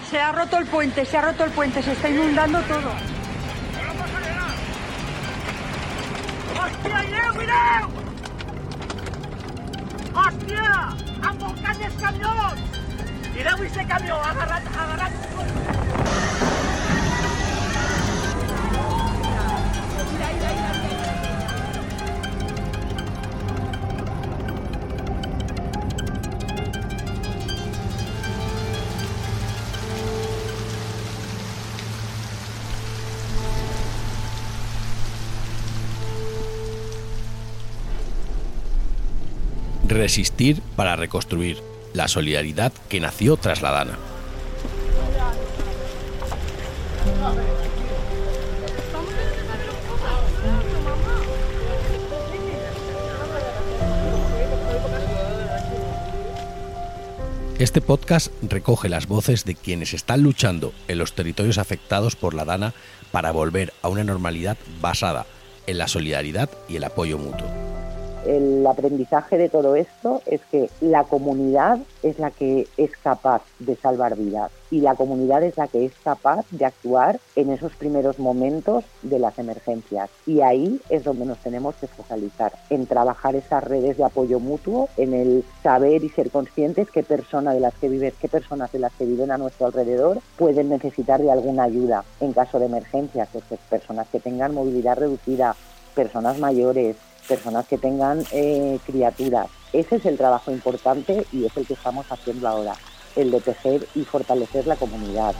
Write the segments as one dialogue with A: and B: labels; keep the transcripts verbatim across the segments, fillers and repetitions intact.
A: Se ha roto el puente, se ha roto el puente, se está inundando todo.
B: ¡Hòstia, mireu, mireu! Hòstia! Embolcant els camions! Mireu este camió, agarrat, agarrat...
C: Resistir para reconstruir. La solidaridad que nació tras la Dana. Este podcast recoge las voces de quienes están luchando en los territorios afectados por la Dana para volver a una normalidad basada en la solidaridad y el apoyo mutuo.
D: El aprendizaje de todo esto es que la comunidad es la que es capaz de salvar vidas y la comunidad es la que es capaz de actuar en esos primeros momentos de las emergencias. Y ahí es donde nos tenemos que focalizar, en trabajar esas redes de apoyo mutuo, en el saber y ser conscientes qué personas de las que vives, qué personas de las que viven a nuestro alrededor pueden necesitar de alguna ayuda en caso de emergencias, pues, personas que tengan movilidad reducida, personas mayores, personas que tengan eh, criaturas. Ese es el trabajo importante y es el que estamos haciendo ahora, el de tejer y fortalecer la comunidad.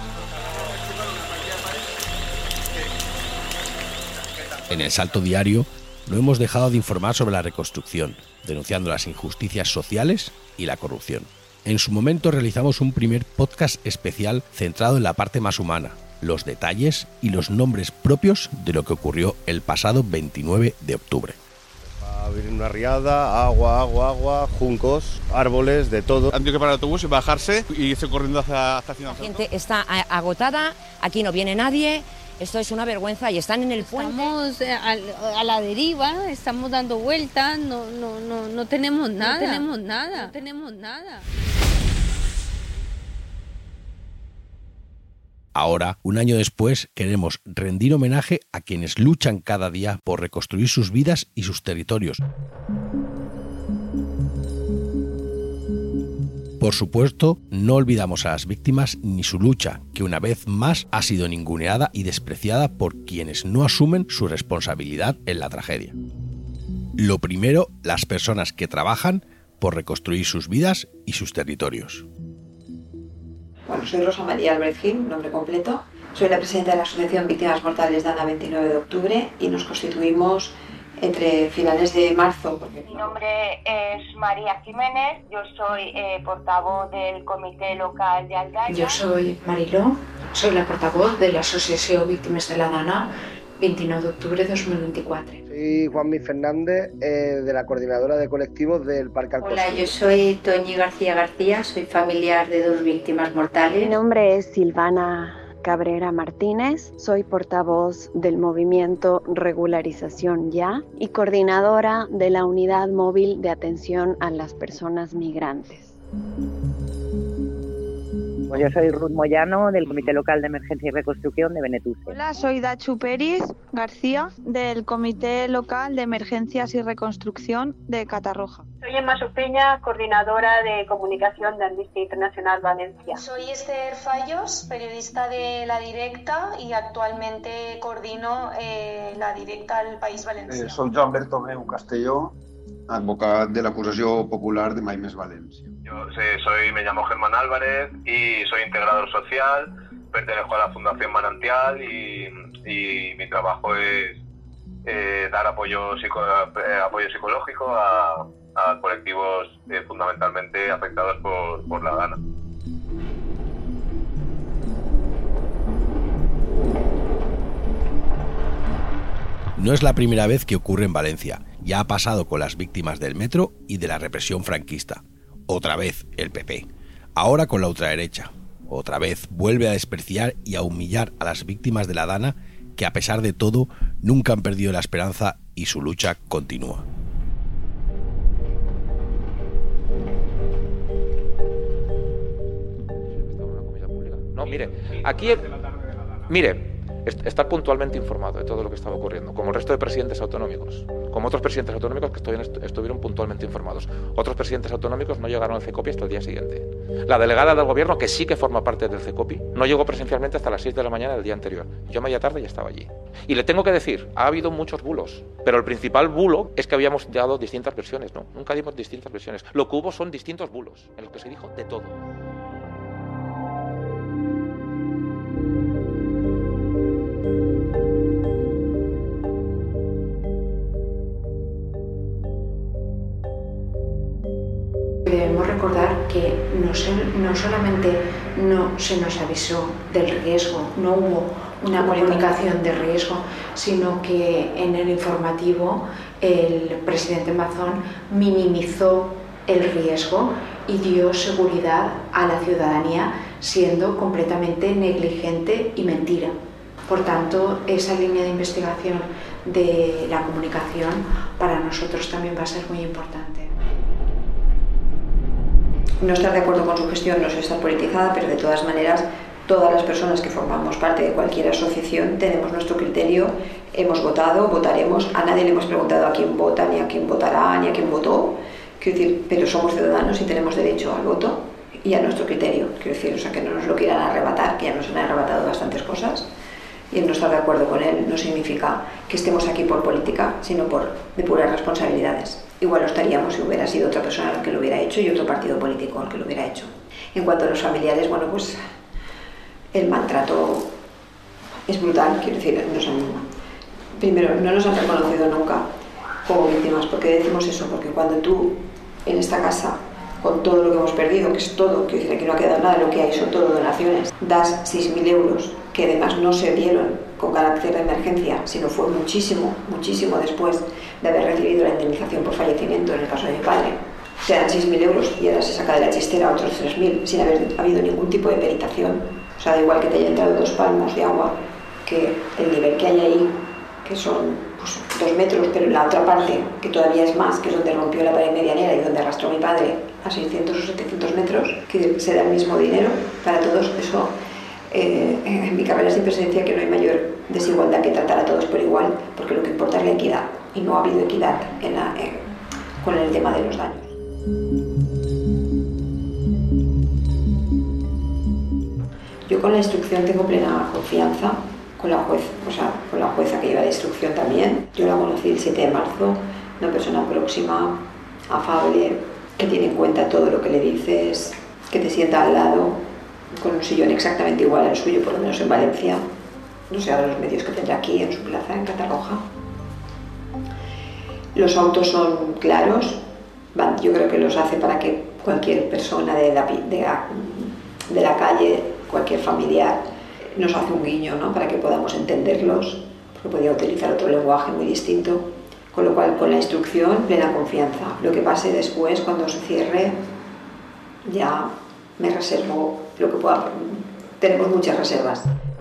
C: En El Salto Diario no hemos dejado de informar sobre la reconstrucción, denunciando las injusticias sociales y la corrupción. En su momento realizamos un primer podcast especial centrado en la parte más humana, los detalles y los nombres propios de lo que ocurrió el pasado veintinueve de octubre.
E: Va a haber una riada, agua, agua, agua, juncos, árboles, de todo.
F: Han tenido que parar el autobús y bajarse y irse corriendo hacia, hacia Ciudad.
G: La gente está agotada, aquí no viene nadie, esto es una vergüenza y están en el puente.
H: Estamos a, a la deriva, estamos dando vueltas, no, no, no, no tenemos nada, no tenemos nada, no tenemos nada.
C: Ahora, un año después, queremos rendir homenaje a quienes luchan cada día por reconstruir sus vidas y sus territorios. Por supuesto, no olvidamos a las víctimas ni su lucha, que una vez más ha sido ninguneada y despreciada por quienes no asumen su responsabilidad en la tragedia. Lo primero, las personas que trabajan por reconstruir sus vidas y sus territorios.
I: Bueno, soy Rosa María Álvarez Gil, nombre completo. Soy la presidenta de la Asociación Víctimas Mortales Dana veintinueve de octubre y nos constituimos entre finales de marzo. Porque...
J: Mi nombre es María Jiménez, yo soy eh, portavoz del Comité Local de Aldaya.
K: Yo soy Mariló, soy la portavoz de la Asociación Víctimas de la Dana veintinueve de octubre de dos mil veinticuatro.
L: Soy Juanmi Fernández, eh, de la coordinadora de colectivos del Parque Alcocer.
M: Hola, yo soy Toñi García García, soy familiar de dos víctimas mortales.
N: Mi nombre es Silvana Cabrera Martínez, soy portavoz del movimiento Regularización Ya y coordinadora de la Unidad Móvil de Atención a las Personas Migrantes.
D: Pues yo soy Ruth Moyano, del Comité Local de Emergencia y Reconstrucción de Benetús.
O: Hola, soy Dachu Peris García, del Comité Local de Emergencias y Reconstrucción de Catarroja.
P: Soy Emma Sopeña, coordinadora de comunicación de Amnistía Internacional Valencia.
Q: Soy Esther Fallos, periodista de La Directa y actualmente coordino eh, La Directa al País Valencià.
R: Eh, soy Joan Bertomeu Castelló, advocat de l'acusació popular de Mai Més València.
S: Yo soy, me llamo Germán Álvarez y soy integrador social, pertenezco a la Fundación Manantial y, y mi trabajo es eh, dar apoyo, psico, eh, apoyo psicológico a, a colectivos eh, fundamentalmente afectados por, por la Dana.
C: No es la primera vez que ocurre en Valencia. Ya ha pasado con las víctimas del metro y de la represión franquista. Otra vez el P P. Ahora con la ultraderecha. Otra vez vuelve a despreciar y a humillar a las víctimas de la Dana, que a pesar de todo nunca han perdido la esperanza y su lucha continúa.
T: mire, aquí, mire, estar puntualmente informado de todo lo que estaba ocurriendo, como el resto de presidentes autonómicos, como otros presidentes autonómicos que estuvieron, estuvieron puntualmente informados. Otros presidentes autonómicos no llegaron al CECOPI hasta el día siguiente. La delegada del gobierno, que sí que forma parte del CECOPI, no llegó presencialmente hasta las seis de la mañana del día anterior. Yo media tarde ya estaba allí. Y le tengo que decir, ha habido muchos bulos, pero el principal bulo es que habíamos dado distintas versiones, ¿no? Nunca dimos distintas versiones. Lo que hubo son distintos bulos, en los que se dijo de todo.
K: Debemos recordar que no, se, no solamente no se nos avisó del riesgo, no hubo una comunicación de riesgo, sino que en el informativo el presidente Mazón minimizó el riesgo y dio seguridad a la ciudadanía, siendo completamente negligente y mentira. Por tanto, esa línea de investigación de la comunicación para nosotros también va a ser muy importante.
I: No estar de acuerdo con su gestión no es estar politizada, pero de todas maneras todas las personas que formamos parte de cualquier asociación tenemos nuestro criterio, hemos votado, votaremos, a nadie le hemos preguntado a quién vota, ni a quién votará, ni a quién votó, quiero decir, pero somos ciudadanos y tenemos derecho al voto y a nuestro criterio, quiero decir, o sea, que no nos lo quieran arrebatar, que ya nos han arrebatado bastantes cosas, y el no estar de acuerdo con él no significa que estemos aquí por política, sino por depurar responsabilidades. Igual lo estaríamos si hubiera sido otra persona la que lo hubiera hecho y otro partido político el que lo hubiera hecho. En cuanto a los familiares, bueno, pues el maltrato es brutal, quiero decir, nos han, primero, no nos han reconocido nunca como víctimas. ¿Por qué decimos eso? Porque cuando tú, en esta casa, con todo lo que hemos perdido, que es todo, quiero decir, aquí no ha quedado nada, lo que hay son todo donaciones, das seis mil euros, que además no se dieron con carácter de emergencia, sino fue muchísimo, muchísimo después de haber recibido la indemnización por fallecimiento en el caso de mi padre. Te dan seis mil euros y ahora se saca de la chistera otros tres mil sin haber habido ningún tipo de peritación. O sea, da igual que te haya entrado dos palmos de agua, que el nivel que hay ahí, que son pues, dos metros, pero en la otra parte, que todavía es más, que es donde rompió la pared medianera y donde arrastró a mi padre a seiscientos o setecientos metros, que se da el mismo dinero para todos, eso... Eh, en mi carrera siempre se decía que no hay mayor desigualdad que tratar a todos por igual, porque lo que importa es la equidad, y no ha habido equidad en la, eh, con el tema de los daños. Yo con la instrucción tengo plena confianza, con la, juez, o sea, con la jueza que lleva la instrucción también. Yo la conocí el siete de marzo, una persona próxima, afable, que tiene en cuenta todo lo que le dices, que te sienta al lado, con un sillón exactamente igual al suyo, por lo menos en Valencia, no sé ahora los medios que tendrá aquí en su plaza, en Catarroja. Los autos son claros, yo creo que los hace para que cualquier persona de la, de la, de la calle, cualquier familiar, nos hace un guiño, ¿no? Para que podamos entenderlos, porque podía utilizar otro lenguaje muy distinto, con lo cual con la instrucción plena confianza. Lo que pase después, cuando se cierre, ya me reservo lo que pueda. Tenemos muchas reservas.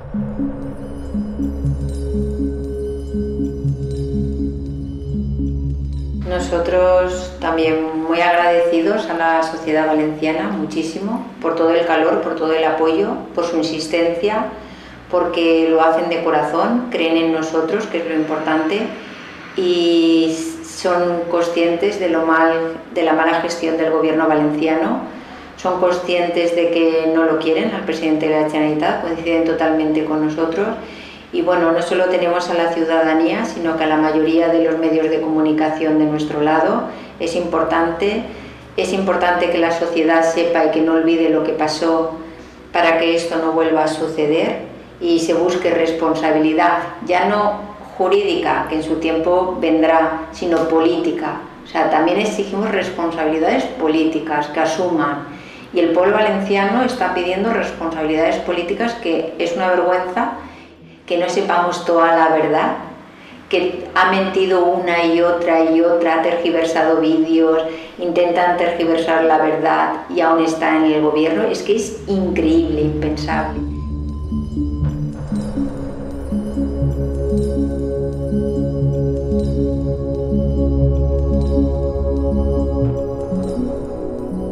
M: Nosotros también muy agradecidos a la sociedad valenciana, muchísimo, por todo el calor, por todo el apoyo, por su insistencia, porque lo hacen de corazón, creen en nosotros, que es lo importante, y son conscientes de, lo mal, de la mala gestión del gobierno valenciano. Son conscientes de que no lo quieren al presidente de la Generalitat, coinciden totalmente con nosotros. Y bueno, no solo tenemos a la ciudadanía, sino que a la mayoría de los medios de comunicación de nuestro lado. Es importante, es importante que la sociedad sepa y que no olvide lo que pasó para que esto no vuelva a suceder y se busque responsabilidad, ya no jurídica, que en su tiempo vendrá, sino política. O sea, también exigimos responsabilidades políticas que asuman. Y el pueblo valenciano está pidiendo responsabilidades políticas, que es una vergüenza que no sepamos toda la verdad, que ha mentido una y otra y otra, ha tergiversado vídeos, intentan tergiversar la verdad y aún está en el gobierno. Es que es increíble, impensable.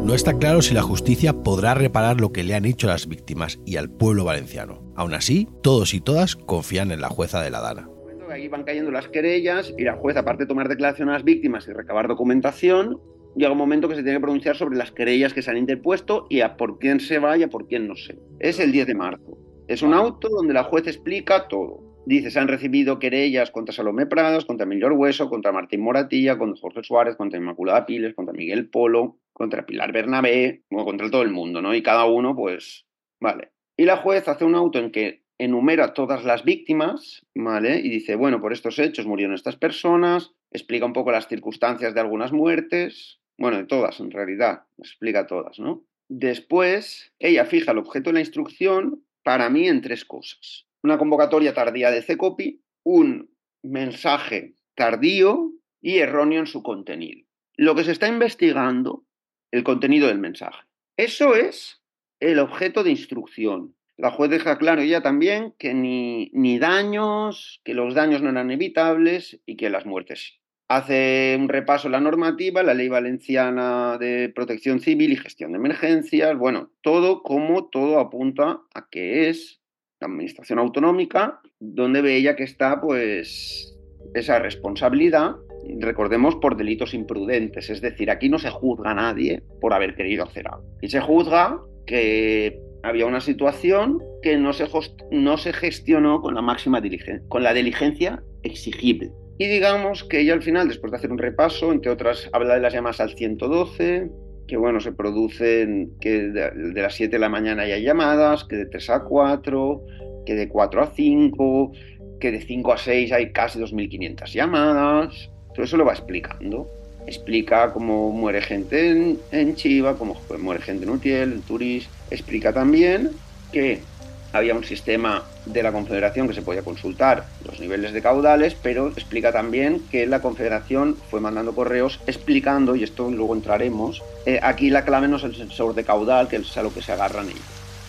C: No está claro si la justicia podrá reparar lo que le han hecho a las víctimas y al pueblo valenciano. Aún así, todos y todas confían en la jueza de la Dana.
R: Ahí van cayendo las querellas y la jueza, aparte de tomar declaración a las víctimas y recabar documentación, llega un momento que se tiene que pronunciar sobre las querellas que se han interpuesto y a por quién se va y a por quién no se. Es el diez de marzo. Es un auto donde la juez explica todo. Dice, se han recibido querellas contra Salomé Pradas, contra Emilio Argueso, contra Martín Moratilla, contra Jorge Suárez, contra Inmaculada Piles, contra Miguel Polo, contra Pilar Bernabé, o contra todo el mundo, ¿no? Y cada uno, pues, vale. Y la juez hace un auto en que enumera todas las víctimas, ¿vale? Y dice, bueno, por estos hechos murieron estas personas, explica un poco las circunstancias de algunas muertes, bueno, de todas en realidad, explica todas, ¿no? Después, ella fija el objeto de la instrucción, para mí, en tres cosas. Una convocatoria tardía de CECOPI, un mensaje tardío y erróneo en su contenido. Lo que se está investigando, el contenido del mensaje. Eso es el objeto de instrucción. La juez deja claro ella también que ni, ni daños, que los daños no eran evitables y que las muertes sí. Hace un repaso de la normativa, la Ley Valenciana de Protección Civil y Gestión de Emergencias, bueno, todo como todo apunta a que es la administración autonómica, donde ve ella que está pues esa responsabilidad, recordemos, por delitos imprudentes, es decir, aquí no se juzga a nadie por haber querido hacer algo. Y se juzga que había una situación que no se, host- no se gestionó con la máxima diligencia, con la diligencia exigible. Y digamos que ella al final, después de hacer un repaso, entre otras, habla de las llamadas al ciento doce, que bueno, se producen, que de, de las siete de la mañana ya hay llamadas, que de tres a cuatro, que de cuatro a cinco, que de cinco a seis hay casi dos mil quinientas llamadas. Todo eso lo va explicando. Explica cómo muere gente en, en Chiva, cómo muere gente en Utiel, en Turís. Explica también que había un sistema de la Confederación que se podía consultar los niveles de caudales, pero explica también que la Confederación fue mandando correos explicando, y esto luego entraremos, eh, aquí la clave no es el sensor de caudal, que es a lo que se agarran ellos.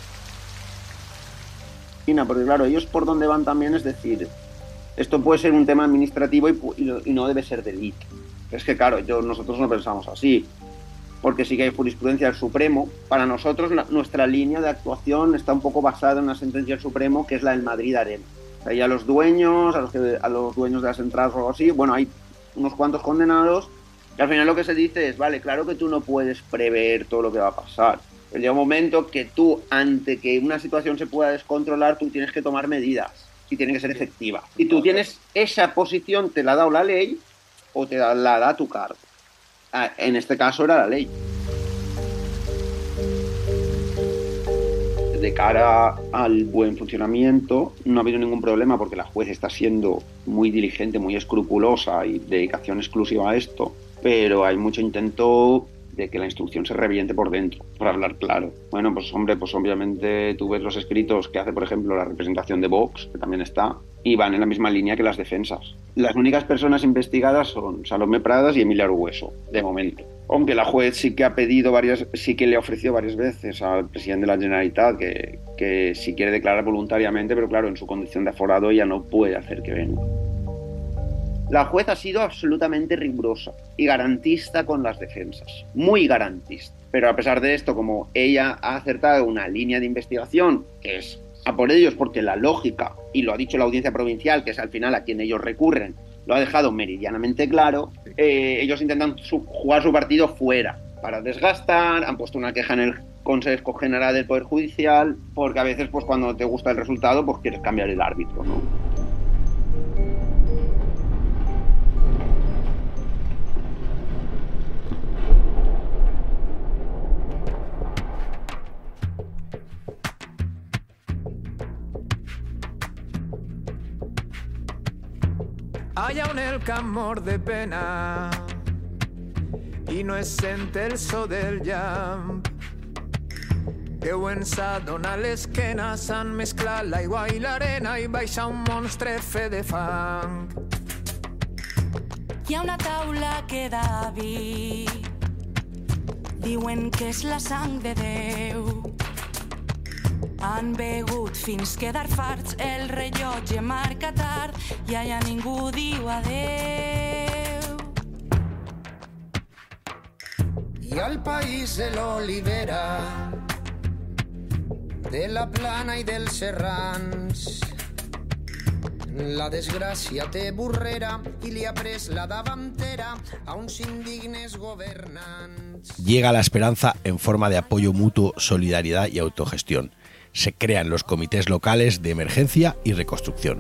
R: Porque claro, ellos por dónde van también, es decir, esto puede ser un tema administrativo y, y, y no debe ser delito. Es que claro, yo, nosotros no pensamos así, porque sí que hay jurisprudencia del Supremo. Para nosotros la, nuestra línea de actuación está un poco basada en una sentencia del Supremo que es la del Madrid Arena. O sea, y a los dueños, a los, que, a los dueños de las entradas o algo así, bueno, hay unos cuantos condenados y al final lo que se dice es, vale, claro que tú no puedes prever todo lo que va a pasar. Pero llega un momento que tú, ante que una situación se pueda descontrolar, tú tienes que tomar medidas y tiene que ser efectiva. Y tú tienes esa posición, te la ha dado la ley o te la da tu cargo. En este caso era la ley. De cara al buen funcionamiento no ha habido ningún problema porque la juez está siendo muy diligente, muy escrupulosa y dedicación exclusiva a esto, pero hay mucho intento de que la instrucción se reviente por dentro, por hablar claro. Bueno, pues hombre, pues obviamente tú ves los escritos que hace, por ejemplo, la representación de Vox, que también está, y van en la misma línea que las defensas. Las únicas personas investigadas son Salomé Pradas y Emilio Argueso, de momento. Aunque la juez sí que ha pedido varias, sí que le ha ofrecido varias veces al presidente de la Generalitat que, que si quiere declarar voluntariamente, pero claro, en su condición de aforado ella no puede hacer que venga. La juez ha sido absolutamente rigurosa y garantista con las defensas, muy garantista. Pero a pesar de esto, como ella ha acertado una línea de investigación que es a por ellos porque la lógica, y lo ha dicho la audiencia provincial, que es al final a quien ellos recurren, lo ha dejado meridianamente claro, eh, ellos intentan su, jugar su partido fuera para desgastar, han puesto una queja en el Consejo General del Poder Judicial, porque a veces pues cuando te gusta el resultado pues quieres cambiar el árbitro, ¿no?
U: Allà on el camp mor de pena i no es sent el so del llamp, Déu ens ha donat l'esquena, s'han mesclat l'aigua i l'arena i baixa un monstre fe de fang.
V: Hi ha una taula que da vi, diuen que és la sang de Déu. Han begut fins quedar farts, el rellotge marca tard i allà ningú diu adeu.
U: y al país de l'olivera, de la plana i del Serrans. La desgràcia té burrera i li ha pres la davantera a uns indignes governants.
C: Llega la esperanza en forma de apoyo mutuo, solidaridad y autogestión. Se crean los comités locales de emergencia y reconstrucción.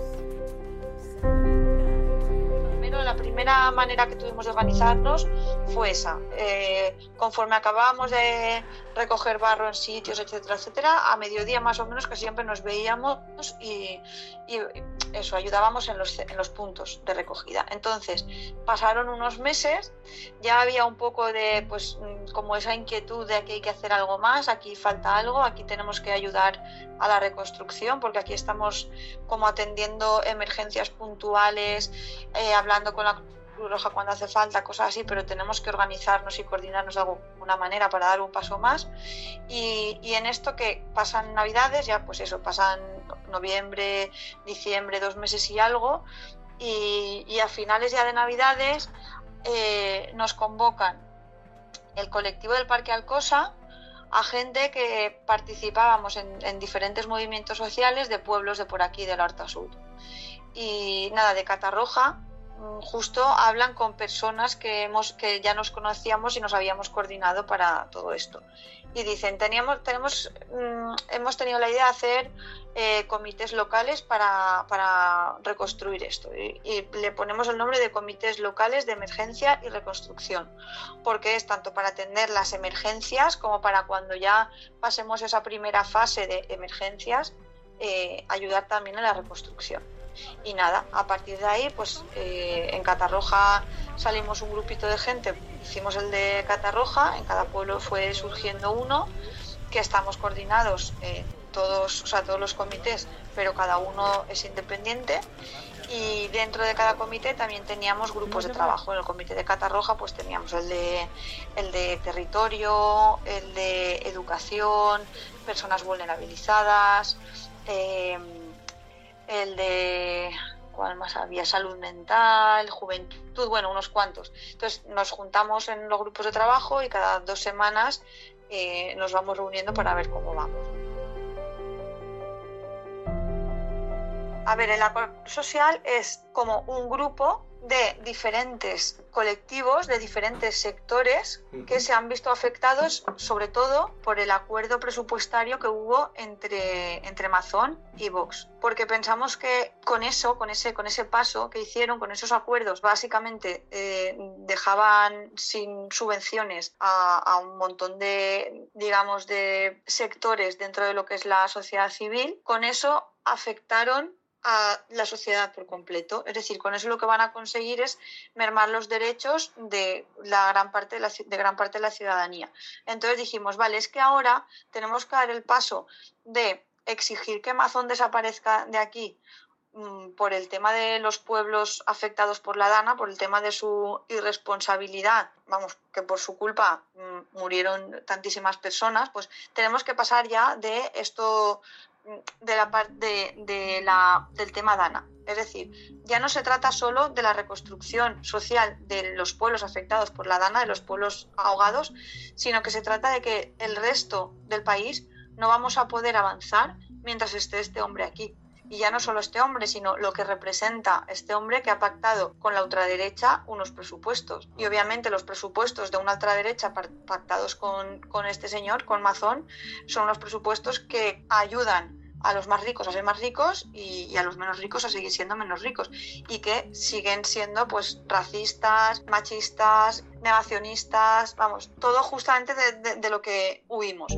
A: La primera manera que tuvimos de organizarnos fue esa. Eh, conforme acabábamos de recoger barro en sitios, etcétera, etcétera, a mediodía más o menos que siempre nos veíamos y, y eso, ayudábamos en los, en los puntos de recogida. Entonces, pasaron unos meses, ya había un poco de, pues, como esa inquietud de que hay que hacer algo más, aquí falta algo, aquí tenemos que ayudar a la reconstrucción, porque aquí estamos como atendiendo emergencias puntuales, eh, hablando con la Cruz Roja cuando hace falta, cosas así, pero tenemos que organizarnos y coordinarnos de alguna manera para dar un paso más. Y, y en esto que pasan Navidades, ya pues eso, pasan noviembre, diciembre, dos meses y algo, y, y a finales ya de Navidades eh, nos convocan el colectivo del Parque Alcosa a gente que participábamos en, en diferentes movimientos sociales de pueblos de por aquí, del Artasur. Y nada, de Catarroja, justo hablan con personas que, hemos, que ya nos conocíamos y nos habíamos coordinado para todo esto. Y dicen, teníamos, tenemos, mmm, hemos tenido la idea de hacer eh, comités locales para, para reconstruir esto. Y, y le ponemos el nombre de comités locales de emergencia y reconstrucción, porque es tanto para atender las emergencias como para cuando ya pasemos esa primera fase de emergencias, eh, ayudar también en la reconstrucción. Y nada, a partir de ahí, pues eh, en Catarroja salimos un grupito de gente, hicimos el de Catarroja, en cada pueblo fue surgiendo uno, que estamos coordinados eh, todos, o sea, todos los comités, pero cada uno es independiente. Y dentro de cada comité también teníamos grupos de trabajo. En el comité de Catarroja pues teníamos el de, el de territorio, el de educación, personas vulnerabilizadas, eh, el de, ¿cuál más había? Salud mental, juventud, bueno, unos cuantos. Entonces nos juntamos en los grupos de trabajo y cada dos semanas eh, nos vamos reuniendo para ver cómo vamos. A ver, el acuerdo social es como un grupo de diferentes colectivos, de diferentes sectores que se han visto afectados sobre todo por el acuerdo presupuestario que hubo entre, entre Mazón y Vox. Porque pensamos que con eso, con ese, con ese paso que hicieron, con esos acuerdos, básicamente eh, dejaban sin subvenciones a, a un montón de, digamos, de sectores dentro de lo que es la sociedad civil. Con eso afectaron a la sociedad por completo. Es decir, con eso lo que van a conseguir es mermar los derechos de la gran parte de la, de gran parte de la ciudadanía. Entonces dijimos, vale, es que ahora tenemos que dar el paso de exigir que Mazón desaparezca de aquí mmm, por el tema de los pueblos afectados por la Dana, por el tema de su irresponsabilidad, vamos, que por su culpa mmm, murieron tantísimas personas, pues tenemos que pasar ya de esto de la parte de, de la, del tema Dana. Es decir, ya no se trata solo de la reconstrucción social de los pueblos afectados por la Dana, de los pueblos ahogados, sino que se trata de que el resto del país no vamos a poder avanzar mientras esté este hombre aquí. Y ya no solo este hombre, sino lo que representa este hombre que ha pactado con la ultraderecha unos presupuestos. Y obviamente los presupuestos de una ultraderecha pactados con, con este señor, con Mazón, son unos presupuestos que ayudan a los más ricos a ser más ricos y, y a los menos ricos a seguir siendo menos ricos. Y que siguen siendo pues racistas, machistas, negacionistas, vamos, todo justamente de, de, de lo que huimos.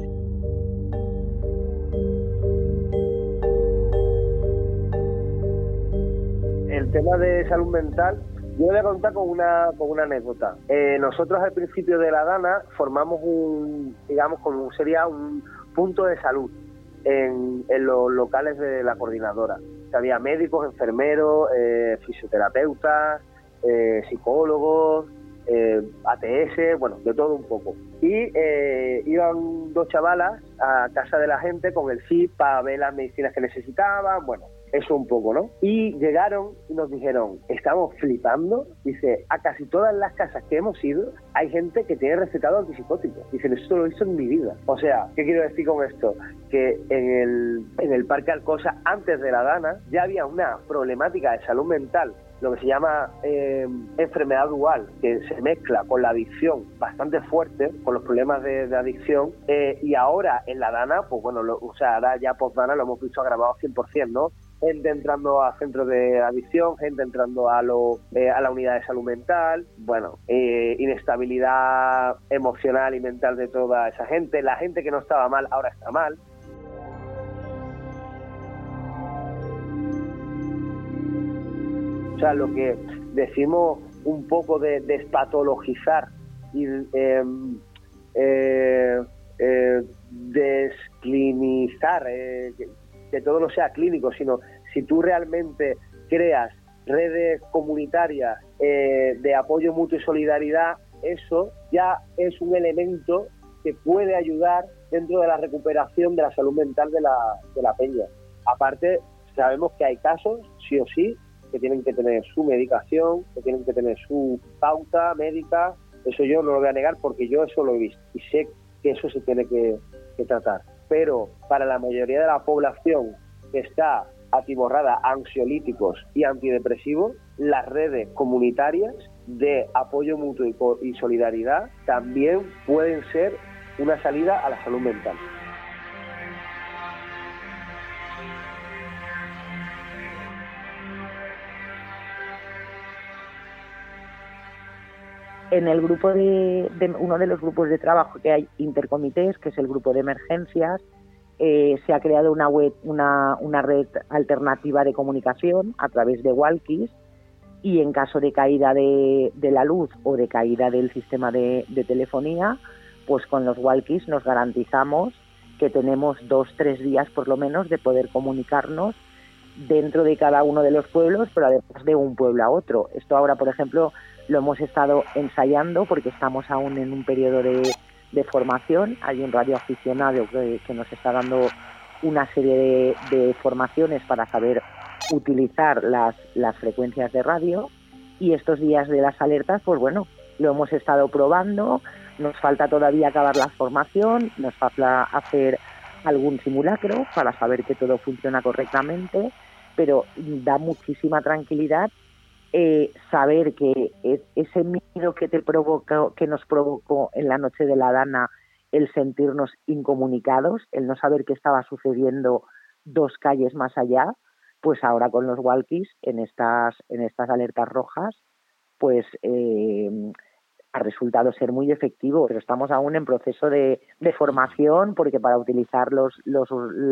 L: El tema de salud mental, yo voy a contar con una, con una anécdota. Eh, nosotros al principio de la Dana formamos un, digamos, como sería un punto de salud en, en los locales de la coordinadora. Había médicos, enfermeros, eh, fisioterapeutas, eh, psicólogos, eh, A T S, bueno, de todo un poco. Y eh, iban dos chavalas a casa de la gente con el C I P para ver las medicinas que necesitaban, bueno. eso un poco, ¿no? Y llegaron y nos dijeron, estamos flipando, dice, a casi todas las casas que hemos ido hay gente que tiene recetado antipsicóticos. Dicen, esto lo he visto en mi vida. O sea, ¿qué quiero decir con esto? Que en el, en el Parque Alcosa, antes de la Dana, ya había una problemática de salud mental, lo que se llama eh, enfermedad dual, que se mezcla con la adicción bastante fuerte, con los problemas de, de adicción, eh, y ahora en la Dana, pues bueno, lo, o sea, ahora ya post-Dana lo hemos visto agravado cien por ciento, ¿no? Gente entrando a centros de adicción, gente entrando a, lo, eh, a la unidad de salud mental, bueno, eh, inestabilidad emocional y mental de toda esa gente, la gente que no estaba mal ahora está mal. O sea, lo que decimos un poco de despatologizar y eh, eh, eh, desclinizar, eh, que, que todo no sea clínico, sino si tú realmente creas redes comunitarias eh, de apoyo mutuo y solidaridad, eso ya es un elemento que puede ayudar dentro de la recuperación de la salud mental de la, de la peña. Aparte, sabemos que hay casos, sí o sí, que tienen que tener su medicación, que tienen que tener su pauta médica. Eso yo no lo voy a negar porque yo eso lo he visto y sé que eso se tiene que, que tratar. Pero para la mayoría de la población que está atiborrada a ansiolíticos y antidepresivos, las redes comunitarias de apoyo mutuo y solidaridad también pueden ser una salida a la salud mental.
D: En el grupo de, de uno de los grupos de trabajo que hay intercomités, que es el grupo de emergencias, eh, se ha creado una web, una, una red alternativa de comunicación a través de walkies, y en caso de caída de, de la luz o de caída del sistema de, de telefonía, pues con los walkies nos garantizamos que tenemos dos, tres días por lo menos de poder comunicarnos dentro de cada uno de los pueblos, pero además de un pueblo a otro. Esto ahora, por ejemplo, lo hemos estado ensayando porque estamos aún en un periodo de, de formación. Hay un radioaficionado que, que nos está dando una serie de, de formaciones para saber utilizar las, las frecuencias de radio, y estos días de las alertas, pues bueno, lo hemos estado probando. Nos falta todavía acabar la formación, nos falta hacer algún simulacro para saber que todo funciona correctamente, pero da muchísima tranquilidad eh, saber que ese miedo que te provocó, que nos provocó en la noche de la Dana, el sentirnos incomunicados, el no saber qué estaba sucediendo dos calles más allá, pues ahora con los walkies en estas en estas alertas rojas, pues eh, ha resultado ser muy efectivo, pero estamos aún en proceso de, de formación, porque para utilizar los, los,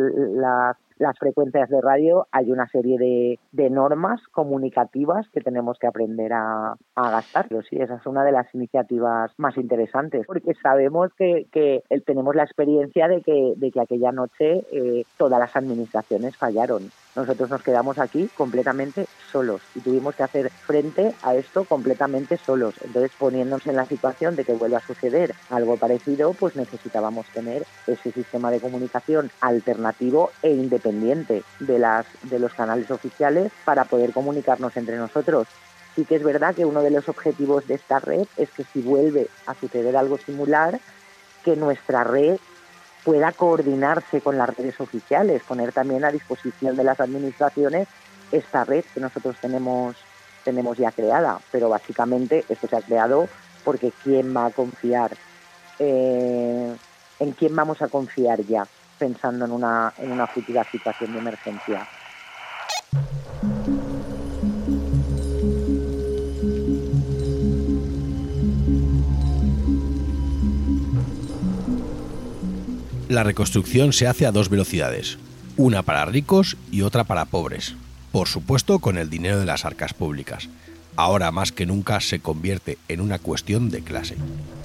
D: las, las frecuencias de radio hay una serie de, de normas comunicativas que tenemos que aprender a, a gastar. Pero sí, esa es una de las iniciativas más interesantes, porque sabemos que, que tenemos la experiencia de que, de que aquella noche eh, todas las administraciones fallaron. Nosotros nos quedamos aquí completamente solos y tuvimos que hacer frente a esto completamente solos. Entonces, poniéndonos en la situación de que vuelva a suceder algo parecido, pues necesitábamos tener ese sistema de comunicación alternativo e independiente de las de los canales oficiales para poder comunicarnos entre nosotros. Sí que es verdad que uno de los objetivos de esta red es que si vuelve a suceder algo similar, que nuestra red pueda coordinarse con las redes oficiales, poner también a disposición de las administraciones esta red que nosotros tenemos, tenemos ya creada. Pero básicamente esto se ha creado porque ¿quién va a confiar? Eh, ¿En quién vamos a confiar ya, pensando en una, en una futura situación de emergencia?
C: La reconstrucción se hace a dos velocidades, una para ricos y otra para pobres, por supuesto con el dinero de las arcas públicas. Ahora más que nunca se convierte en una cuestión de clase.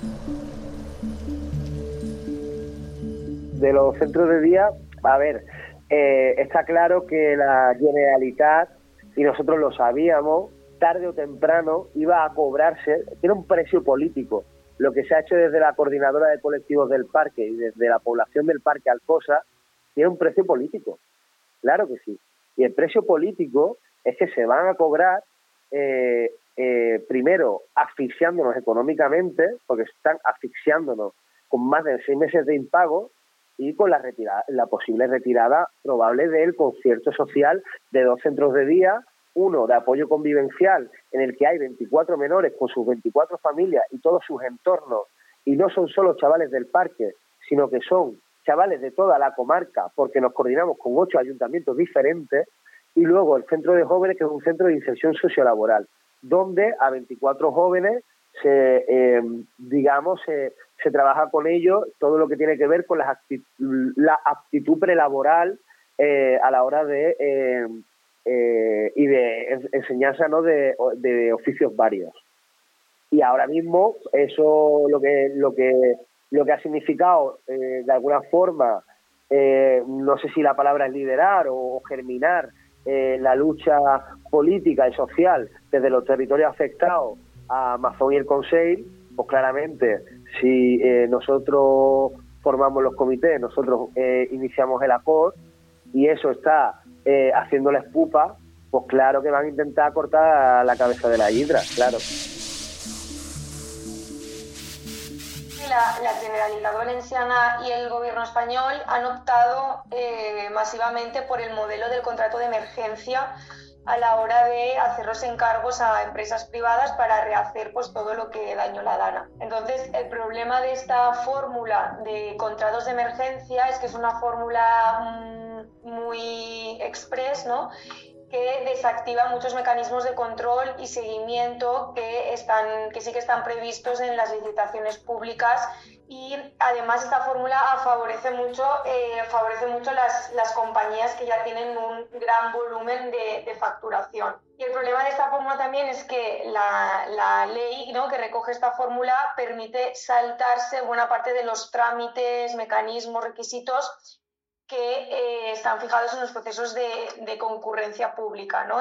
L: De los centros de día, a ver, eh, está claro que la Generalitat, y nosotros lo sabíamos, tarde o temprano iba a cobrarse, tiene un precio político. Lo que se ha hecho desde la coordinadora de colectivos del parque y desde la población del parque Alcosa tiene un precio político, claro que sí. Y el precio político es que se van a cobrar, eh, eh, primero, asfixiándonos económicamente, porque están asfixiándonos con más de seis meses de impago y con la retirada, la posible retirada probable del concierto social de dos centros de día, uno de apoyo convivencial en el que hay veinticuatro menores con sus veinticuatro familias y todos sus entornos, y no son solo chavales del parque, sino que son chavales de toda la comarca, porque nos coordinamos con ocho ayuntamientos diferentes, y luego el centro de jóvenes, que es un centro de inserción sociolaboral, donde a veinticuatro jóvenes se, eh, digamos, se, se trabaja con ellos todo lo que tiene que ver con las acti- la aptitud prelaboral eh, a la hora de eh, eh, y de enseñanza, ¿no?, de, de oficios varios. Y ahora mismo eso lo que lo que lo que ha significado eh, de alguna forma, eh, no sé si la palabra es liderar o, o germinar eh, la lucha política y social desde los territorios afectados a Amazon y el Consell, pues claramente si eh, nosotros formamos los comités, nosotros eh, iniciamos el acuerdo y eso está eh, haciendo la espupa, pues claro que van a intentar cortar la cabeza de la hidra, claro.
Q: La, la Generalitat Valenciana y el gobierno español han optado eh, masivamente por el modelo del contrato de emergencia a la hora de hacer los encargos a empresas privadas para rehacer pues todo lo que dañó la Dana. Entonces, el problema de esta fórmula de contratos de emergencia es que es una fórmula mmm, muy express, ¿no?, que desactiva muchos mecanismos de control y seguimiento que, están, que sí que están previstos en las licitaciones públicas, y además esta fórmula favorece mucho, eh, favorece mucho las, las compañías que ya tienen un gran volumen de, de facturación. Y el problema de esta fórmula también es que la, la ley, ¿no?, que recoge esta fórmula permite saltarse buena parte de los trámites, mecanismos, requisitos que eh, están fijados en los procesos de, de concurrencia pública, ¿no?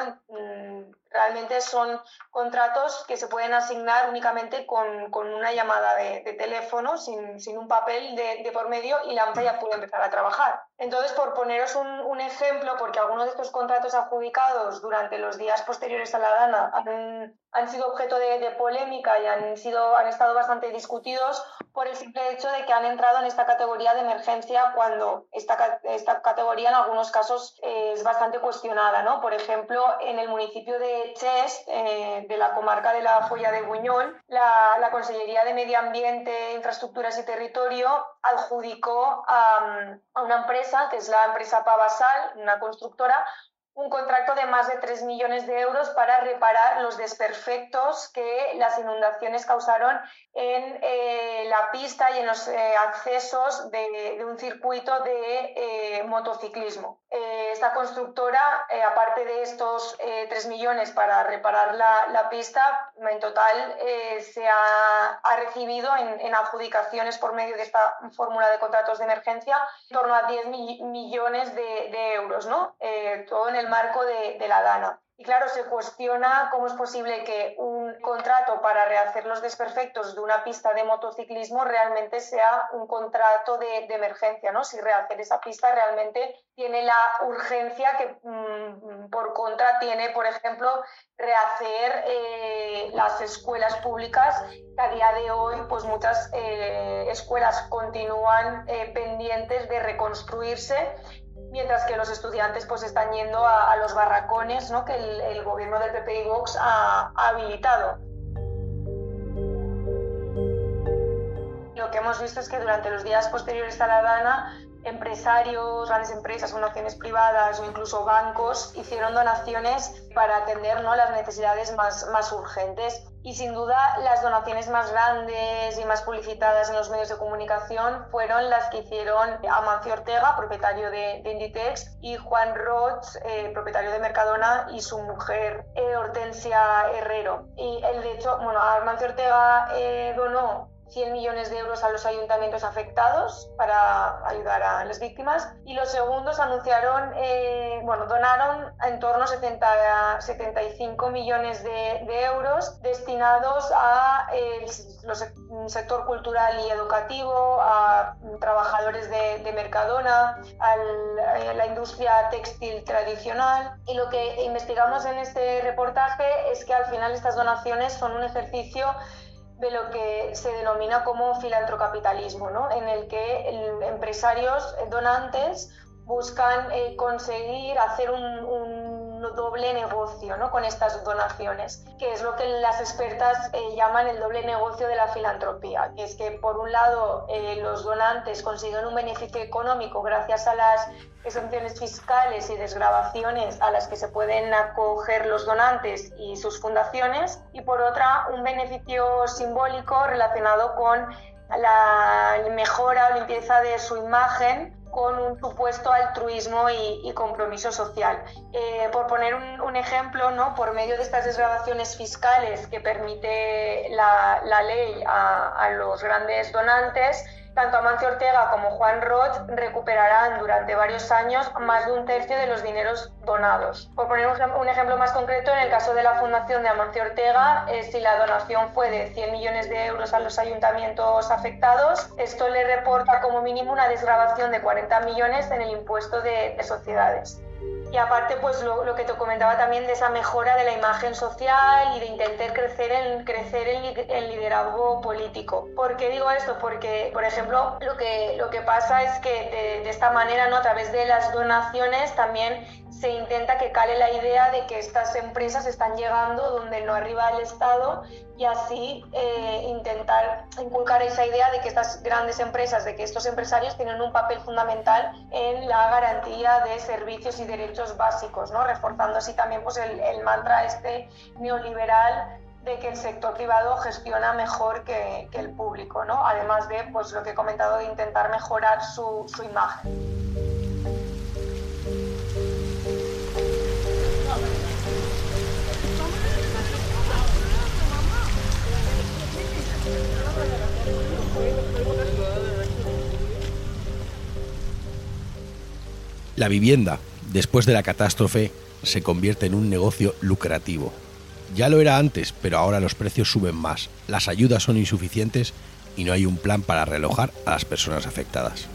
Q: Realmente son contratos que se pueden asignar únicamente con, con una llamada de, de teléfono, sin, sin un papel de, de por medio, y la empresa ya puede empezar a trabajar. Entonces, por poneros un, un ejemplo, porque algunos de estos contratos adjudicados durante los días posteriores a la Dana han, han sido objeto de, de polémica y han, sido, han estado bastante discutidos por el simple hecho de que han entrado en esta categoría de emergencia cuando esta, esta categoría en algunos casos eh, es bastante cuestionada, ¿no? Por ejemplo, en el municipio de Chest, eh, de la comarca de la Folla de Buñol, la, la Consellería de Medio Ambiente, Infraestructuras y Territorio adjudicó a, a una empresa, que es la empresa Pavasal, una constructora, un contrato de más de tres millones de euros para reparar los desperfectos que las inundaciones causaron en eh, la pista y en los eh, accesos de, de un circuito de eh, motociclismo. Eh, esta constructora, eh, aparte de estos eh, tres millones para reparar la, la pista, en total eh, se ha, ha recibido en, en adjudicaciones por medio de esta fórmula de contratos de emergencia en torno a diez millones de, de euros, ¿no? Eh, todo en el marco de, de la Dana. Y claro, se cuestiona cómo es posible que un contrato para rehacer los desperfectos de una pista de motociclismo realmente sea un contrato de, de emergencia, ¿no? Si rehacer esa pista realmente tiene la urgencia que mmm, por contra tiene, por ejemplo, rehacer eh, las escuelas públicas, que a día de hoy pues muchas eh, escuelas continúan eh, pendientes de reconstruirse, mientras que los estudiantes pues están yendo a, a los barracones, ¿no?, que el, el gobierno del P P y Vox ha, ha habilitado. Lo que hemos visto es que durante los días posteriores a la Dana, empresarios, grandes empresas, fundaciones privadas o incluso bancos hicieron donaciones para atender, ¿no?, las necesidades más, más urgentes. Y sin duda las donaciones más grandes y más publicitadas en los medios de comunicación fueron las que hicieron Amancio Ortega, propietario de, de Inditex, y Juan Roig, eh, propietario de Mercadona, y su mujer eh, Hortensia Herrero. Y él, de hecho, bueno, Amancio Ortega eh, donó cien millones de euros a los ayuntamientos afectados para ayudar a las víctimas, y los segundos anunciaron, eh, bueno, donaron en torno a setenta, setenta y cinco millones de, de euros destinados a eh, los, el sector cultural y educativo, a trabajadores de, de Mercadona, al, a la industria textil tradicional. Y lo que investigamos en este reportaje es que al final estas donaciones son un ejercicio de lo que se denomina como filantrocapitalismo, ¿no? En el que el, empresarios donantes buscan eh, conseguir hacer un, un doble negocio, ¿no? Con estas donaciones, que es lo que las expertas eh, llaman el doble negocio de la filantropía, que es que por un lado eh, los donantes consiguen un beneficio económico gracias a las exenciones fiscales y desgravaciones a las que se pueden acoger los donantes y sus fundaciones, y por otra un beneficio simbólico relacionado con la mejora o limpieza de su imagen, con un supuesto altruismo y, y compromiso social. Eh, por poner un, un ejemplo, ¿no? Por medio de estas desgravaciones fiscales que permite la, la ley a, a los grandes donantes, tanto Amancio Ortega como Juan Roig recuperarán durante varios años más de un tercio de los dineros donados. Por poner un ejemplo más concreto, en el caso de la fundación de Amancio Ortega, eh, si la donación fue de cien millones de euros a los ayuntamientos afectados, esto le reporta como mínimo una desgravación de cuarenta millones en el impuesto de, de sociedades. Y aparte, pues lo, lo que te comentaba también de esa mejora de la imagen social y de intentar crecer en crecer en, en liderazgo político. ¿Por qué digo esto? Porque, por ejemplo, lo que, lo que pasa es que de, de esta manera, ¿no? A través de las donaciones también se intenta que cale la idea de que estas empresas están llegando donde no arriba el Estado, y así eh, intentar inculcar esa idea de que estas grandes empresas, de que estos empresarios tienen un papel fundamental en la garantía de servicios y derechos básicos, ¿no? Reforzando así también pues, el, el mantra este neoliberal de que el sector privado gestiona mejor que, que el público, ¿no? Además de pues, lo que he comentado de intentar mejorar su, su imagen.
C: La vivienda, después de la catástrofe, se convierte en un negocio lucrativo. Ya lo era antes, pero ahora los precios suben más, las ayudas son insuficientes y no hay un plan para realojar a las personas afectadas.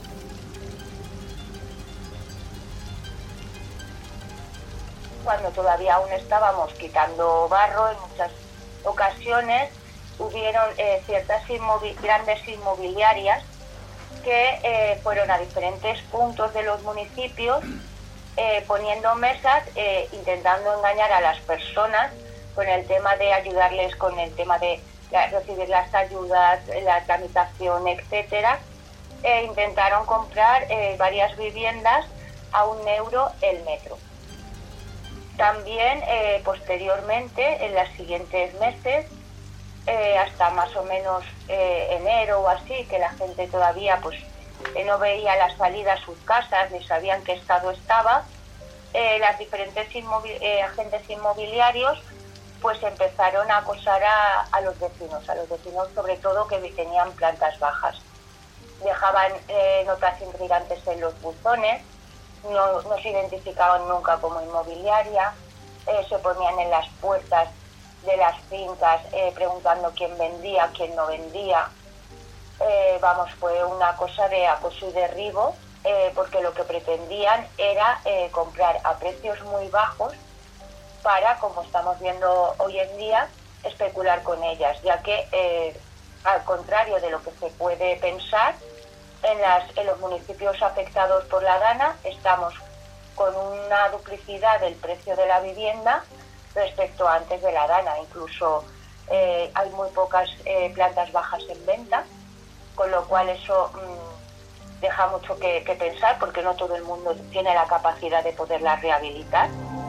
J: Cuando todavía aún estábamos quitando barro, en muchas ocasiones hubieron eh, ciertas inmovi- grandes inmobiliarias que eh, fueron a diferentes puntos de los municipios eh, poniendo mesas, eh, intentando engañar a las personas con el tema de ayudarles con el tema de recibir las ayudas, la tramitación, etcétera. E intentaron comprar eh, varias viviendas a un euro el metro. También eh, posteriormente, en los siguientes meses, Eh, hasta más o menos eh, enero o así, que la gente todavía pues eh, no veía la salida a sus casas ni sabía en qué estado estaba, eh, las diferentes inmovi- eh, agentes inmobiliarios pues empezaron a acosar a, a los vecinos, a los vecinos sobre todo que tenían plantas bajas. Dejaban eh, notas intrigantes en los buzones, no, no se identificaban nunca como inmobiliaria, eh, se ponían en las puertas de las fincas eh, preguntando quién vendía, quién no vendía. Eh, vamos, fue una cosa de acoso y derribo, eh, porque lo que pretendían era eh, comprar a precios muy bajos para, como estamos viendo hoy en día, especular con ellas, ya que eh, al contrario de lo que se puede pensar, en, las, en los municipios afectados por la DANA estamos con una duplicidad del precio de la vivienda respecto a antes de la DANA. Incluso eh, hay muy pocas eh, plantas bajas en venta, con lo cual eso mmm, deja mucho que, que pensar, porque no todo el mundo tiene la capacidad de poderlas rehabilitar.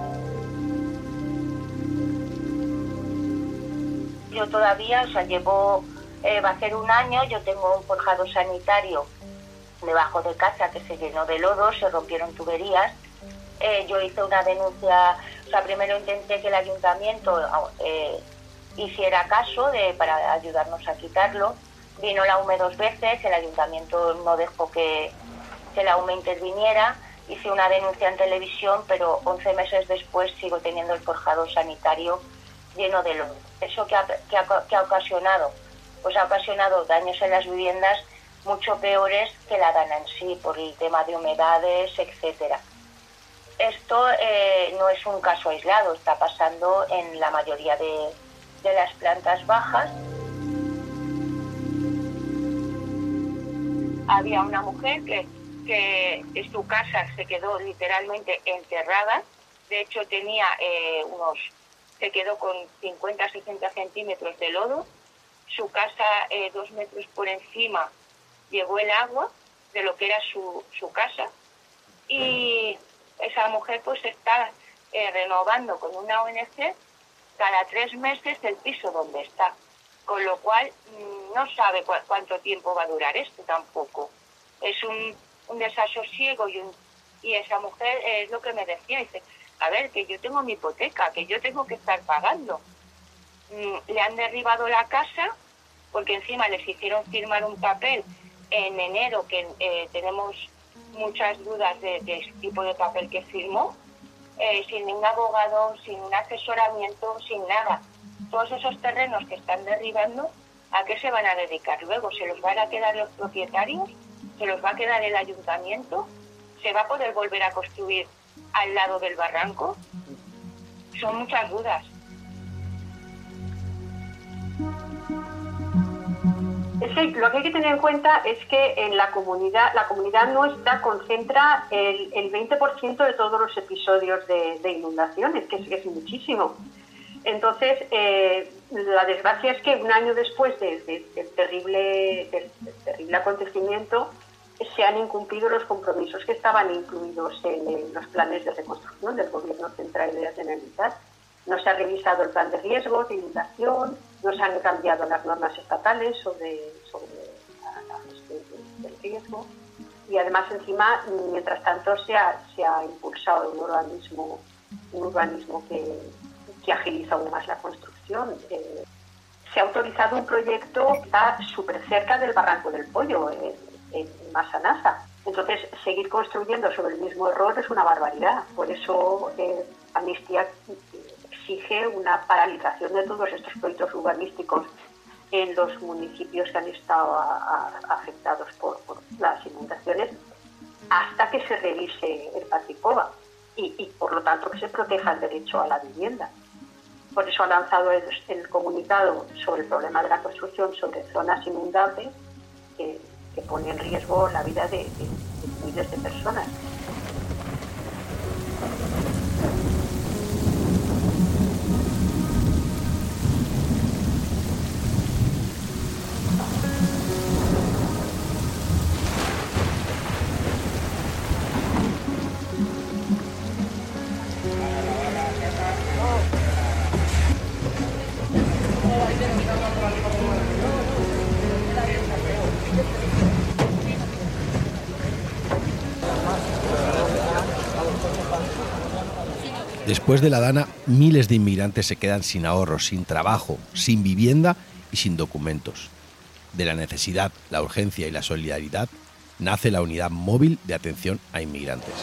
J: Yo todavía, o sea, llevo, eh, va a ser un año, yo tengo un forjado sanitario debajo de casa que se llenó de lodo, se rompieron tuberías. Eh, yo hice una denuncia, o sea, primero intenté que el ayuntamiento eh, hiciera caso de, para ayudarnos a quitarlo. Vino la U M E dos veces, el ayuntamiento no dejó que, que la U M E interviniera. Hice una denuncia en televisión, pero once meses después sigo teniendo el forjado sanitario lleno de lodo. ¿Eso qué ha, qué ha, qué ha ocasionado? Pues ha ocasionado daños en las viviendas mucho peores que la dana en sí, por el tema de humedades, etcétera. Esto eh, no es un caso aislado, está pasando en la mayoría de, de las plantas bajas. Había una mujer que, que en su casa se quedó literalmente enterrada. De hecho, tenía eh, unos, se quedó con cincuenta a sesenta centímetros de lodo. Su casa, eh, dos metros por encima, llegó el agua de lo que era su, su casa. Y esa mujer pues está eh, renovando con una O N G cada tres meses el piso donde está. Con lo cual mmm, no sabe cu cuánto tiempo va a durar esto tampoco. Es un, un desasosiego y, un, y esa mujer es lo que me decía, dice, a ver, que yo tengo mi hipoteca, que yo tengo que estar pagando. Mm, le han derribado la casa porque encima les hicieron firmar un papel en enero que eh, tenemos muchas dudas de, de este tipo de papel que firmó, eh, sin ningún abogado, sin un asesoramiento, sin nada. Todos esos terrenos que están derribando, ¿a qué se van a dedicar luego? ¿Se los van a quedar los propietarios? ¿Se los va a quedar el ayuntamiento? ¿Se va a poder volver a construir al lado del barranco? Son muchas dudas.
P: Es que lo que hay que tener en cuenta es que en la comunidad, la comunidad nuestra concentra el, el veinte por ciento de todos los episodios de, de inundaciones, que es, que es muchísimo. Entonces, eh, la desgracia es que un año después del de, de terrible, de, de terrible acontecimiento se han incumplido los compromisos que estaban incluidos en, en los planes de reconstrucción del Gobierno Central y de la Generalitat. No se ha revisado el plan de riesgos de inundación, no se han cambiado las normas estatales sobre, sobre la, la gestión del riesgo y además encima, mientras tanto, se ha, se ha impulsado un urbanismo, un urbanismo que, que agiliza aún más la construcción. Eh, se ha autorizado un proyecto que está súper cerca del Barranco del Pollo, en, en Massanassa. Entonces, seguir construyendo sobre el mismo error es una barbaridad. Por eso, eh, Amnistía exige una paralización de todos estos proyectos urbanísticos en los municipios que han estado a, a, afectados por, por las inundaciones hasta que se revise el Particoba y, y, por lo tanto, que se proteja el derecho a la vivienda. Por eso ha lanzado el, el comunicado sobre el problema de la construcción sobre zonas inundables que, que pone en riesgo la vida de, de, de miles de personas.
C: Después de la Dana, miles de inmigrantes se quedan sin ahorros, sin trabajo, sin vivienda y sin documentos. De la necesidad, la urgencia y la solidaridad nace la Unidad Móvil de Atención a Inmigrantes.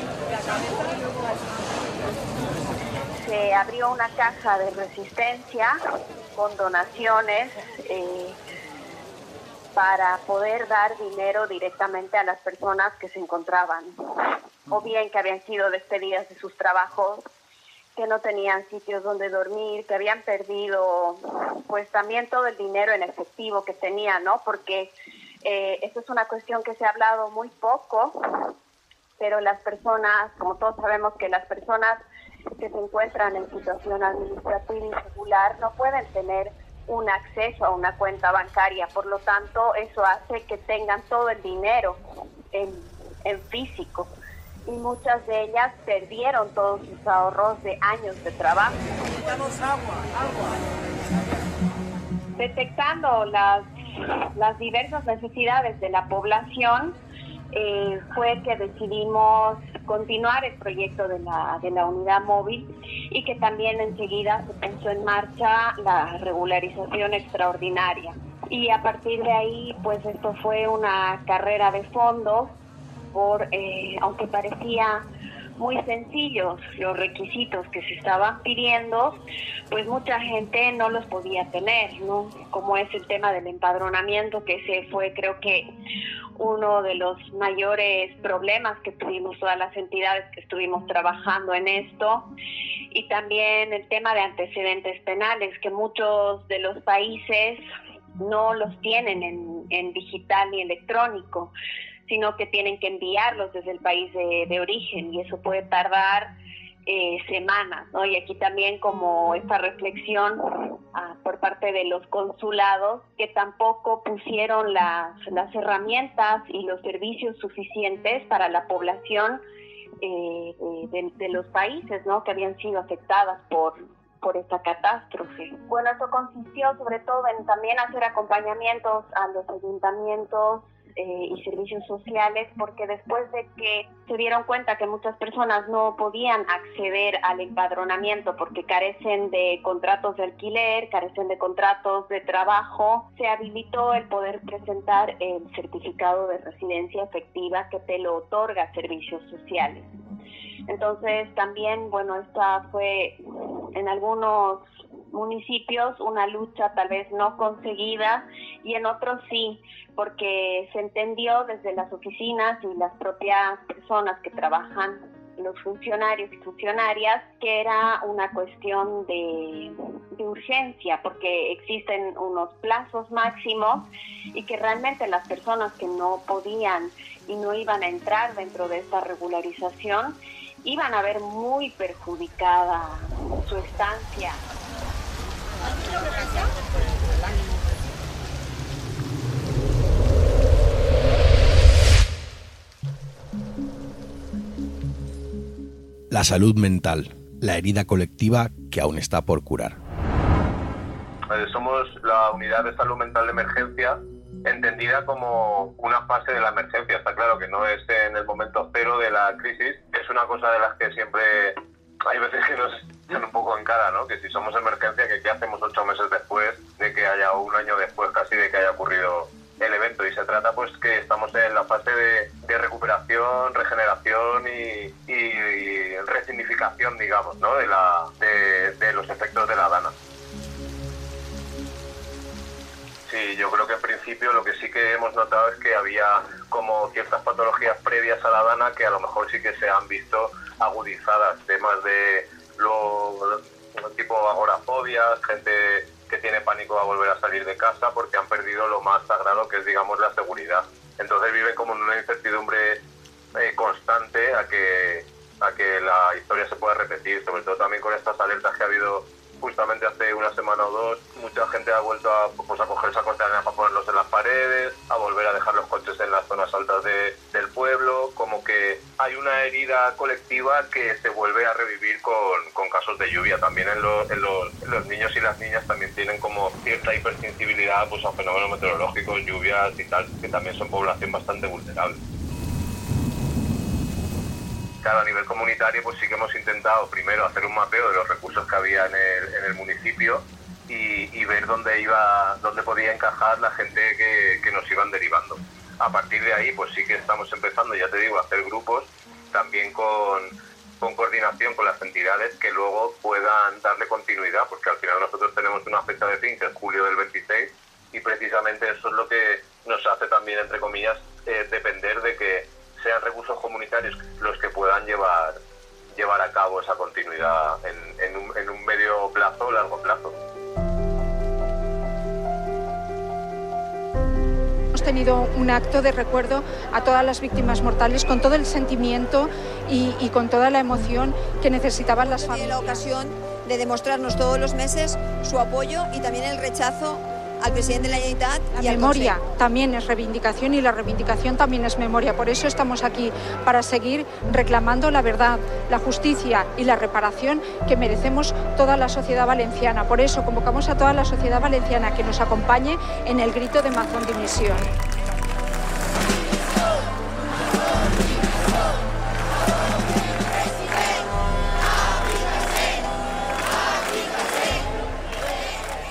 A: Se abrió una caja de resistencia con donaciones eh, para poder dar dinero directamente a las personas que se encontraban, o bien que habían sido despedidas de sus trabajos, que no tenían sitios donde dormir, que habían perdido pues también todo el dinero en efectivo que tenían, ¿no? Porque eh, esto es una cuestión que se ha hablado muy poco, pero las personas, como todos sabemos que las personas que se encuentran en situación administrativa irregular no pueden tener un acceso a una cuenta bancaria, por lo tanto eso hace que tengan todo el dinero en, en físico. Y muchas de ellas perdieron todos sus ahorros de años de trabajo. Necesitamos agua, agua. Detectando las, las diversas necesidades de la población, eh, fue que decidimos continuar el proyecto de la, de la unidad móvil y que también enseguida se puso en marcha la regularización extraordinaria.
J: Y a partir de ahí, pues esto fue una carrera de fondo, por eh, aunque parecía muy sencillos los requisitos que se estaban pidiendo, pues mucha gente no los podía tener, ¿no? Como es el tema del empadronamiento, que ese fue, creo que, uno de los mayores problemas que tuvimos todas las entidades que estuvimos trabajando en esto, y también el tema de antecedentes penales, que muchos de los países no los tienen en, en digital y electrónico, sino que tienen que enviarlos desde el país de, de origen, y eso puede tardar eh, semanas, ¿no? Y aquí también como esta reflexión ah, por parte de los consulados, que tampoco pusieron las, las herramientas y los servicios suficientes para la población eh, de, de los países, ¿no?, que habían sido afectadas por por esta catástrofe. Bueno, eso consistió sobre todo en también hacer acompañamientos a los ayuntamientos eh, y servicios sociales, porque después de que se dieron cuenta que muchas personas no podían acceder al empadronamiento porque carecen de contratos de alquiler, carecen de contratos de trabajo, se habilitó el poder presentar el certificado de residencia efectiva que te lo otorga Servicios Sociales. Entonces también, bueno, esta fue en algunos municipios una lucha tal vez no conseguida, y en otros sí, porque se entendió desde las oficinas y las propias personas que trabajan, los funcionarios y funcionarias, que era una cuestión de, de urgencia, porque existen unos plazos máximos y que realmente las personas que no podían y no iban a entrar dentro de esta regularización iban a ver muy perjudicada su estancia.
C: La salud mental, la herida colectiva que aún está por curar.
S: Eh, somos la unidad de salud mental de emergencia, entendida como una fase de la emergencia. Está claro que no es en el momento cero de la crisis. Es una cosa de las que siempre hay veces que nos echan un poco en cara, ¿no? Que si somos emergencia, que qué hacemos ocho meses después de que haya, o un año después casi de que haya ocurrido el evento. Y se trata pues que estamos en la fase de, de recuperación, regeneración y, y, y resignificación, digamos, ¿no?, de, la, de, de los efectos de la Dana. Sí, yo creo que en principio lo que sí que hemos notado es que había como ciertas patologías previas a la Dana que a lo mejor sí que se han visto agudizadas, temas de lo, lo tipo agorafobia, gente que tiene pánico a volver a salir de casa porque han perdido lo más sagrado, que es, digamos, la seguridad. Entonces viven como en una incertidumbre eh, constante a que, a que la historia se pueda repetir, sobre todo también con estas alertas que ha habido justamente hace una semana o dos. Mucha gente ha vuelto a, pues, a coger sacos de arena para ponerlos en las paredes, a volver a dejar los coches en las zonas altas de, del pueblo. Como que hay una herida colectiva que se vuelve a revivir con, con casos de lluvia. También en, lo, en, los, en los niños y las niñas también tienen como cierta hipersensibilidad pues, a fenómenos meteorológicos, lluvias y tal, que también son población bastante vulnerable. Claro, a nivel comunitario pues sí que hemos intentado primero hacer un mapeo de los recursos que había en el, en el municipio y, y ver dónde iba, dónde podía encajar la gente que, que nos iban derivando. A partir de ahí pues sí que estamos empezando, ya te digo, a hacer grupos también con, con coordinación con las entidades que luego puedan darle continuidad, porque al final nosotros tenemos una fecha de fin que es julio del veintiséis y precisamente eso es lo que nos hace también, entre comillas, eh, depender de que sean recursos comunitarios los que puedan llevar llevar a cabo esa continuidad en, en, un, en un medio plazo o largo plazo.
B: Hemos tenido un acto de recuerdo a todas las víctimas mortales con todo el sentimiento y, y con toda la emoción que necesitaban las familias.
E: Tiene la ocasión de demostrarnos todos los meses su apoyo y también el rechazo al presidente de la Generalitat y
B: la
E: al
B: memoria
E: Consejo.
B: También es reivindicación y la reivindicación también es memoria. Por eso estamos aquí, para seguir reclamando la verdad, la justicia y la reparación que merecemos toda la sociedad valenciana. Por eso convocamos a toda la sociedad valenciana que nos acompañe en el grito de Mazón Dimisión.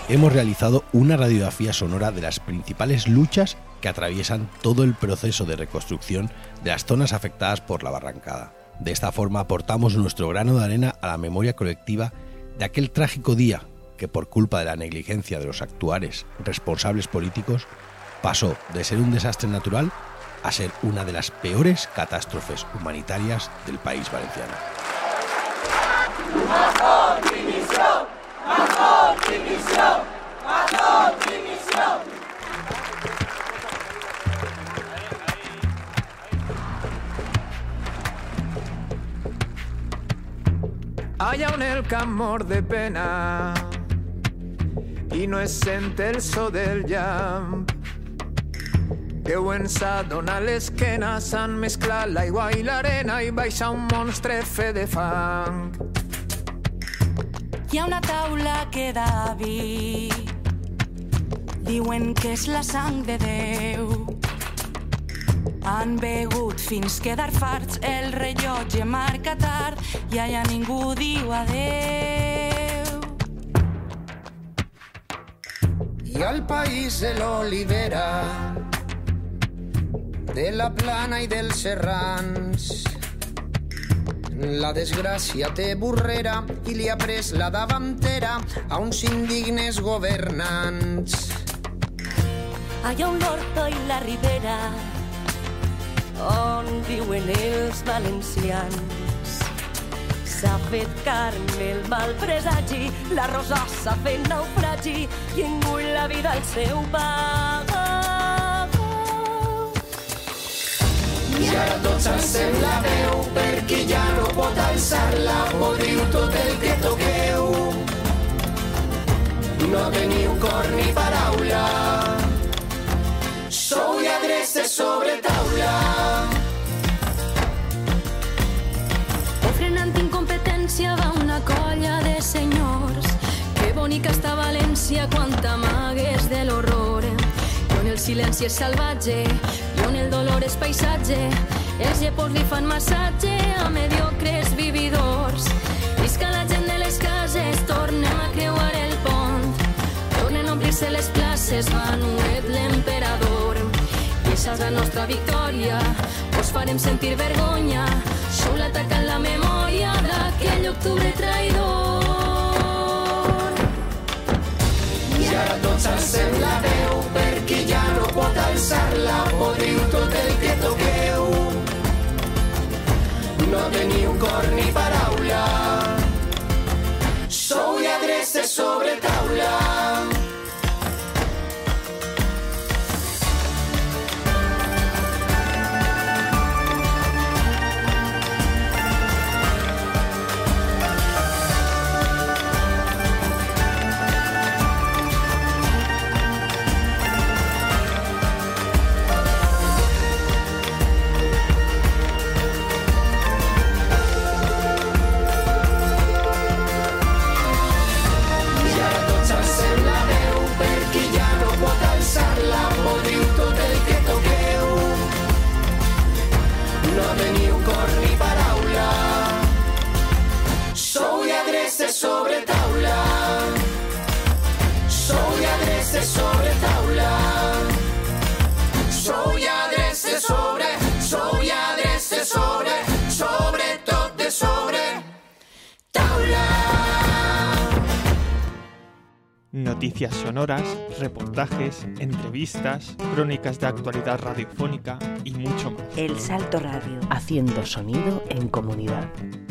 C: hemos realizado una radiografía sonora de las principales luchas que atraviesan todo el proceso de reconstrucción de las zonas afectadas por la barrancada. De esta forma aportamos nuestro grano de arena a la memoria colectiva de aquel trágico día que, por culpa de la negligencia de los actuales responsables políticos, pasó de ser un desastre natural a ser una de las peores catástrofes humanitarias del país valenciano.
U: ¡Más dimisión! ¡Más dimisión! ¡Más dimisión! Allà on el camp mor de pena i no es sent el so del llamp, Déu ens ha donat l'esquena, s'han mesclat l'aigua i l'arena i baixa un monstre fet de fang.
V: Hi ha una taula que David diuen que és la sang de Déu. Han begut fins quedar farts, el rellotge marca tard i allà ningú diu adeu.
U: I al país de l'olivera, de la plana i dels serrans, la desgràcia té burrera i li ha pres la davantera a uns indignes governants.
V: Allà on l'Horta i la Ribera, on viuen els valencians, s'ha fet carn el mal presagi, la rosa s'ha fet naufragi i engull la vida al seu paga.
U: I ara tot s'encén la veu perquè ja no pot alçar-la, podriu tot el que toqueu, no teniu cor ni paraula, sou lladresses sobre taula.
V: Frenant incompetència va una colla de senyors. Que bonica està València quan t'amagues de l'horror. I on el silenci és salvatge, i on el dolor és paisatge, els llepors li fan massatge a mediocres vividors. Visca la gent de les cases, tornem a creuar el pont, tornen a omplir-se les places, Manuet l'emperador. I esa és la nostra victòria, us farem sentir vergonya, sou l'atac en la memòria d'aquell octubre traïdor.
U: I ara tot s'encén la veu perquè ja no pot alçar-la, podriu tot el que toqueu, no teniu cor ni paraula, sou lladresses sobre taula. Sobre taula, sou lladresses sobre taula, sou lladresses sobre, sou lladresses sobre, sobre tot de sobre taula.
F: Noticias sonoras, reportajes, entrevistas, crónicas de actualidad radiofónica y mucho más.
G: El Salto Radio, haciendo sonido en comunidad.